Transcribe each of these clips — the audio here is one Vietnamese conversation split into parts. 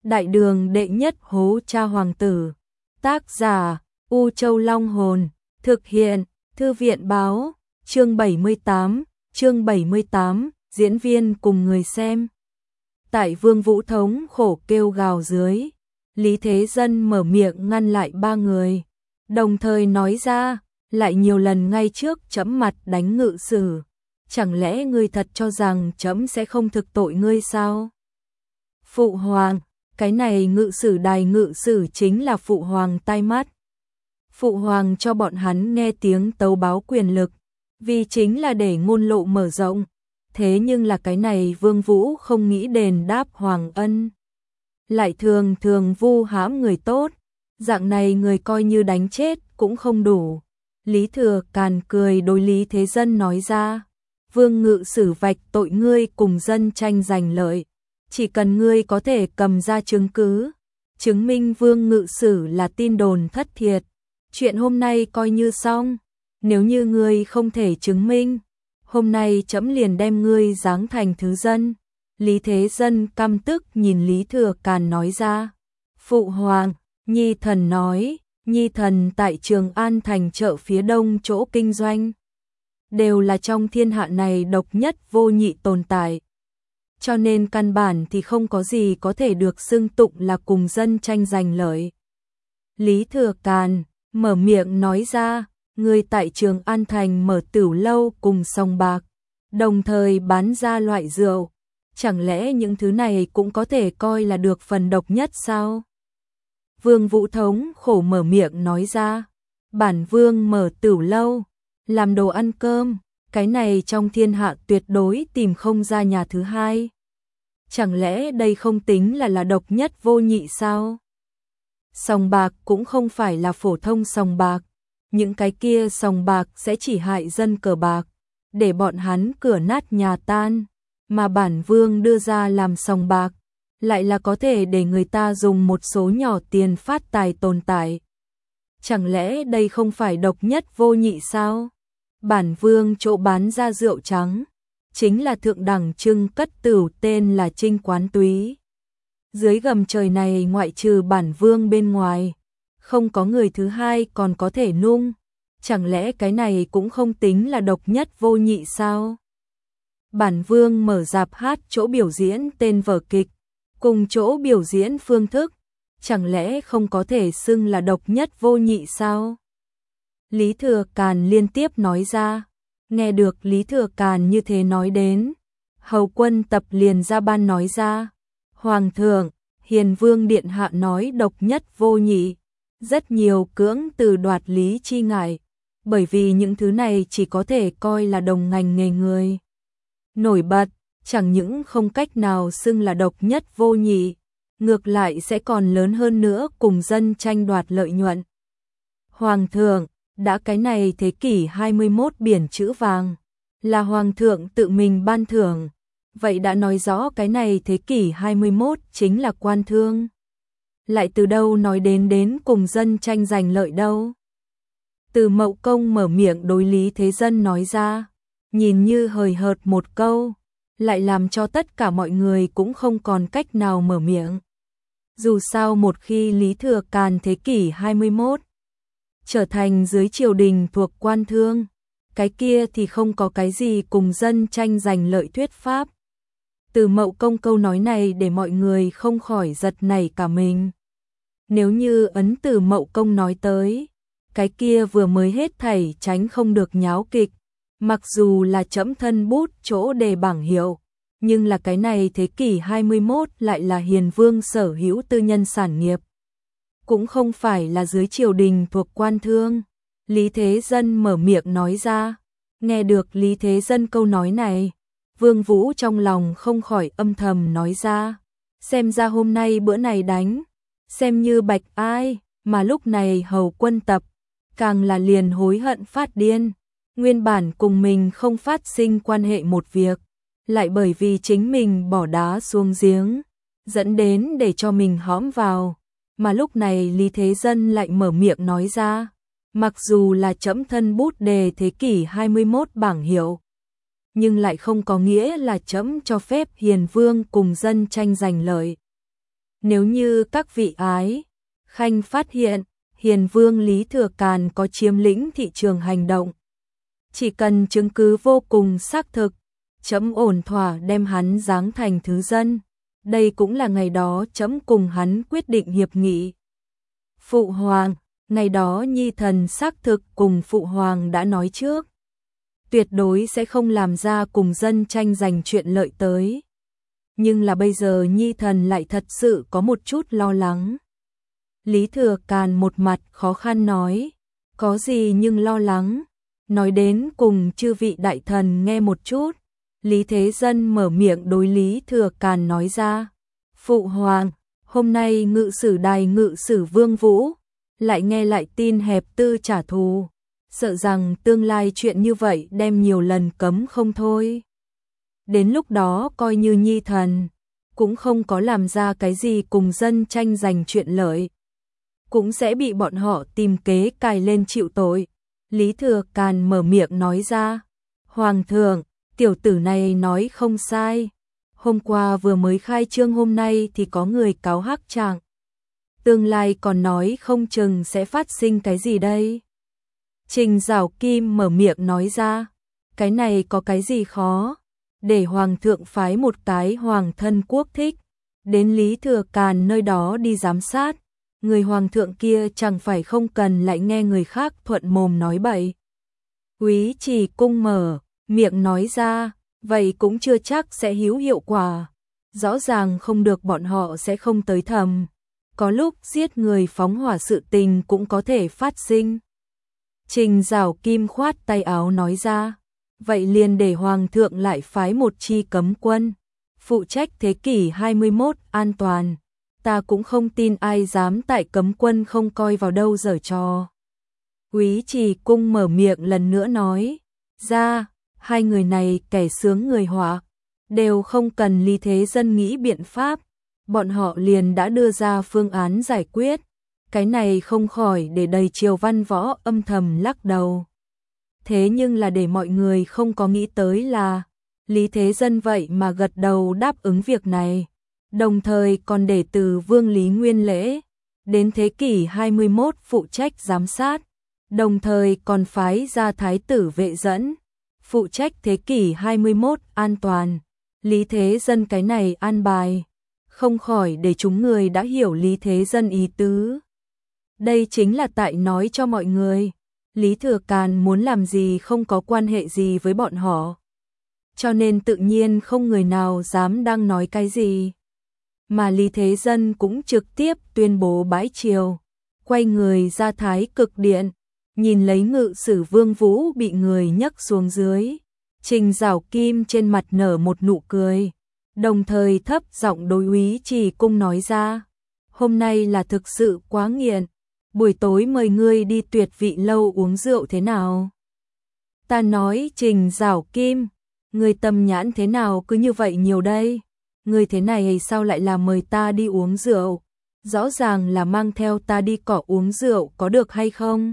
Đại đường đệ nhất hố cha hoàng tử. Tác giả U Châu Long Hồn. Thực hiện Thư viện Báo. Chương 78, diễn viên cùng người xem. Tại Vương Vũ thống khổ kêu gào dưới, Lý Thế Dân mở miệng ngăn lại ba người, đồng thời nói ra, lại nhiều lần ngay trước trẫm mặt đánh ngự sử. Chẳng lẽ ngươi thật cho rằng trẫm sẽ không thực tội ngươi sao? Phụ hoàng, cái này ngự sử đài ngự sử chính là phụ hoàng tai mắt. Phụ hoàng cho bọn hắn nghe tiếng tấu báo quyền lực, vì chính là để ngôn lộ mở rộng. Thế nhưng là cái này Vương Vũ không nghĩ đền đáp hoàng ân, lại thường vu hãm người tốt, dạng này người coi như đánh chết cũng không đủ. Lý Thừa Càn cười đối Lý Thế Dân nói ra, Vương ngự sử vạch tội ngươi cùng dân tranh giành lợi, chỉ cần ngươi có thể cầm ra chứng cứ, chứng minh Vương ngự sử là tin đồn thất thiệt, chuyện hôm nay coi như xong. Nếu như ngươi không thể chứng minh, hôm nay trẫm liền đem ngươi giáng thành thứ dân. Lý Thế Dân căm tức nhìn Lý Thừa Càn nói ra, Phụ hoàng, Nhi thần nói, Nhi thần tại Trường An thành chợ phía đông chỗ kinh doanh, đều là trong thiên hạ này độc nhất vô nhị tồn tại. Cho nên căn bản thì không có gì có thể được xưng tụng là cùng dân tranh giành lợi. Lý Thừa Càn mở miệng nói ra, người tại Trường An thành mở tửu lâu cùng sòng bạc, đồng thời bán ra loại rượu, chẳng lẽ những thứ này cũng có thể coi là được phần độc nhất sao? Vương Vũ thống khổ mở miệng nói ra, bản vương mở tửu lâu, làm đồ ăn cơm, cái này trong thiên hạ tuyệt đối tìm không ra nhà thứ hai. Chẳng lẽ đây không tính là độc nhất vô nhị sao? Sòng bạc cũng không phải là phổ thông sòng bạc, những cái kia sòng bạc sẽ chỉ hại dân cờ bạc, để bọn hắn cửa nát nhà tan, mà bản vương đưa ra làm sòng bạc, lại là có thể để người ta dùng một số nhỏ tiền phát tài tồn tại. Chẳng lẽ đây không phải độc nhất vô nhị sao? Bản vương chỗ bán ra rượu trắng, chính là thượng đẳng trưng cất tửu tên là Trinh Quán Túy. Dưới gầm trời này ngoại trừ bản vương bên ngoài, không có người thứ hai còn có thể nung, chẳng lẽ cái này cũng không tính là độc nhất vô nhị sao? Bản vương mở rạp hát chỗ biểu diễn tên vở kịch, cùng chỗ biểu diễn phương thức, chẳng lẽ không có thể xưng là độc nhất vô nhị sao? Lý Thừa Càn liên tiếp nói ra, nghe được Lý Thừa Càn như thế nói đến, Hầu Quân Tập liền ra ban nói ra, Hoàng thượng, Hiền Vương Điện Hạ nói độc nhất vô nhị, rất nhiều cưỡng từ đoạt lý chi ngại, bởi vì những thứ này chỉ có thể coi là đồng ngành nghề người nổi bật, chẳng những không cách nào xưng là độc nhất vô nhị, ngược lại sẽ còn lớn hơn nữa cùng dân tranh đoạt lợi nhuận. Hoàng thượng, đã cái này thế kỷ 21 biển chữ vàng, là Hoàng thượng tự mình ban thưởng, vậy đã nói rõ cái này thế kỷ 21 chính là quan thương. Lại từ đâu nói đến cùng dân tranh giành lợi đâu? Từ Mậu Công mở miệng đối Lý Thế Dân nói ra, nhìn như hời hợt một câu, lại làm cho tất cả mọi người cũng không còn cách nào mở miệng. Dù sao một khi Lý Thừa Càn thế kỷ 21 trở thành dưới triều đình thuộc quan thương, cái kia thì không có cái gì cùng dân tranh giành lợi thuyết pháp. Từ Mậu Công câu nói này để mọi người không khỏi giật nảy cả mình. Nếu như ấn Từ Mậu Công nói tới, cái kia vừa mới hết thảy tránh không được nháo kịch, mặc dù là trẫm thân bút chỗ đề bảng hiệu, nhưng là cái này thế kỷ 21 lại là Hiền Vương sở hữu tư nhân sản nghiệp, cũng không phải là dưới triều đình thuộc quan thương. Lý Thế Dân mở miệng nói ra, nghe được Lý Thế Dân câu nói này, Vương Vũ trong lòng không khỏi âm thầm nói ra, xem ra hôm nay bữa này đánh, xem như bạch ai, mà lúc này Hầu Quân Tập, càng là liền hối hận phát điên, nguyên bản cùng mình không phát sinh quan hệ một việc, lại bởi vì chính mình bỏ đá xuống giếng, dẫn đến để cho mình hõm vào, mà lúc này Lý Thế Dân lại mở miệng nói ra, mặc dù là trẫm thân bút đề thế kỷ 21 bảng hiệu, nhưng lại không có nghĩa là trẫm cho phép Hiền Vương cùng dân tranh giành lợi. nếu như các vị ái khanh phát hiện Hiền Vương Lý Thừa Càn có chiếm lĩnh thị trường hành động, chỉ cần chứng cứ vô cùng xác thực, trẫm ổn thỏa đem hắn giáng thành thứ dân. Đây cũng là ngày đó trẫm cùng hắn quyết định hiệp nghị. Phụ hoàng, ngày đó nhi thần xác thực cùng phụ hoàng đã nói trước, tuyệt đối sẽ không làm ra cùng dân tranh giành chuyện lợi tới. Nhưng là bây giờ nhi thần lại thật sự có một chút lo lắng. Lý Thừa Càn một mặt khó khăn nói, có gì nhưng lo lắng, nói đến cùng chư vị đại thần nghe một chút. Lý Thế Dân mở miệng đối Lý Thừa Càn nói ra, phụ hoàng, hôm nay ngự sử đài ngự sử Vương Vũ, lại nghe lại tin hẹp tư trả thù, sợ rằng tương lai chuyện như vậy đem nhiều lần cấm không thôi. Đến lúc đó coi như nhi thần, cũng không có làm ra cái gì cùng dân tranh giành chuyện lợi, cũng sẽ bị bọn họ tìm kế cài lên chịu tội. Lý Thừa Càn mở miệng nói ra, hoàng thượng, tiểu tử này nói không sai, hôm qua vừa mới khai trương, hôm nay thì có người cáo hắc trạng, tương lai còn nói không chừng sẽ phát sinh cái gì đây. Trình Giảo Kim mở miệng nói ra, cái này có cái gì khó, để hoàng thượng phái một cái hoàng thân quốc thích đến Lý Thừa Càn nơi đó đi giám sát, người hoàng thượng kia chẳng phải không cần lại nghe người khác thuận mồm nói bậy. Úy Trì Cung mở miệng nói ra, vậy cũng chưa chắc sẽ hữu hiệu quả, rõ ràng không được bọn họ sẽ không tới thầm, có lúc giết người phóng hỏa sự tình cũng có thể phát sinh. Trình Giảo Kim khoát tay áo nói ra, vậy liền để hoàng thượng lại phái một chi cấm quân, phụ trách thế kỷ 21 an toàn, ta cũng không tin ai dám tại cấm quân không coi vào đâu giở trò. Úy Trì Cung mở miệng lần nữa nói ra, hai người này kẻ sướng người họa, đều không cần Lý Thế Dân nghĩ biện pháp, bọn họ liền đã đưa ra phương án giải quyết, cái này không khỏi để đầy triều văn võ âm thầm lắc đầu. Thế nhưng là để mọi người không có nghĩ tới là, Lý Thế Dân vậy mà gật đầu đáp ứng việc này, đồng thời còn để từ Vương Lý Nguyên Lễ đến thế kỷ 21 phụ trách giám sát, đồng thời còn phái ra thái tử Vệ Dẫn phụ trách thế kỷ 21 an toàn. Lý Thế Dân cái này an bài, không khỏi để chúng người đã hiểu Lý Thế Dân ý tứ. Đây chính là tại nói cho mọi người, Lý Thừa Càn muốn làm gì không có quan hệ gì với bọn họ. Cho nên tự nhiên không người nào dám đang nói cái gì. Mà Lý Thế Dân cũng trực tiếp tuyên bố bãi triều, quay người ra Thái Cực Điện, nhìn lấy ngự sử Vương Vũ bị người nhấc xuống dưới. Trình Giảo Kim trên mặt nở một nụ cười, đồng thời thấp giọng đối Úy Trì Cung nói ra, hôm nay là thực sự quá nghiện, buổi tối mời ngươi đi Tuyệt Vị lâu uống rượu thế nào? Ta nói Trình Giảo Kim, ngươi tâm nhãn thế nào cứ như vậy nhiều đây? Ngươi thế này sao lại là mời ta đi uống rượu? Rõ ràng là mang theo ta đi cỏ uống rượu có được hay không?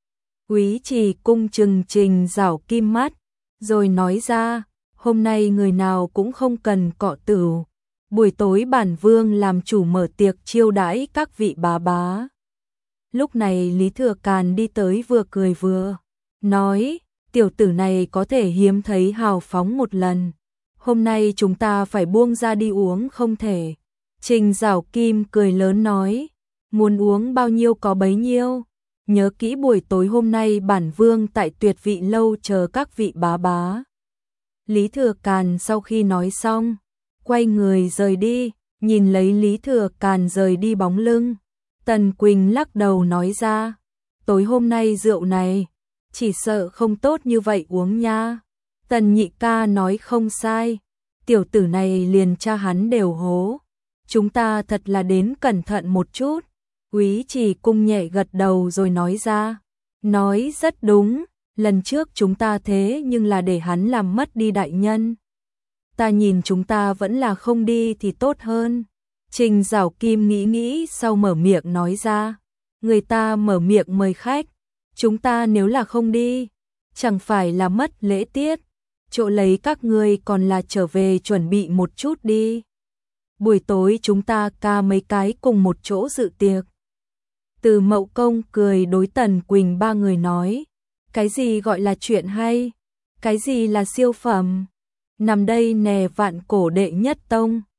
Úy Trì Cung trừng Trình Giảo Kim mắt, rồi nói ra, hôm nay người nào cũng không cần cọ tửu, buổi tối bản vương làm chủ mở tiệc chiêu đãi các vị bá bá. Lúc này Lý Thừa Càn đi tới vừa cười vừa nói, tiểu tử này có thể hiếm thấy hào phóng một lần, hôm nay chúng ta phải buông ra đi uống không thể. Trình Giảo Kim cười lớn nói, muốn uống bao nhiêu có bấy nhiêu, nhớ kỹ buổi tối hôm nay bản vương tại Tuyệt Vị lâu chờ các vị bá bá. Lý Thừa Càn sau khi nói xong, quay người rời đi, nhìn lấy Lý Thừa Càn rời đi bóng lưng, Tần Quỳnh lắc đầu nói ra, tối hôm nay rượu này, chỉ sợ không tốt như vậy uống nha. Tần Nhị ca nói không sai, tiểu tử này liền cha hắn đều hố, chúng ta thật là đến cẩn thận một chút. Úy Trì Cung nhẹ gật đầu rồi nói ra, nói rất đúng, lần trước chúng ta thế nhưng là để hắn làm mất đi đại nhân. Ta nhìn chúng ta vẫn là không đi thì tốt hơn. Trình Giảo Kim nghĩ nghĩ sau mở miệng nói ra, người ta mở miệng mời khách, chúng ta nếu là không đi, chẳng phải là mất lễ tiết, chỗ lấy các ngươi còn là trở về chuẩn bị một chút đi. buổi tối chúng ta ca mấy cái cùng một chỗ dự tiệc. Từ Mậu Công cười đối Tần Quỳnh ba người nói, cái gì gọi là chuyện hay, cái gì là siêu phẩm, nằm đây nè vạn cổ đệ nhất tông.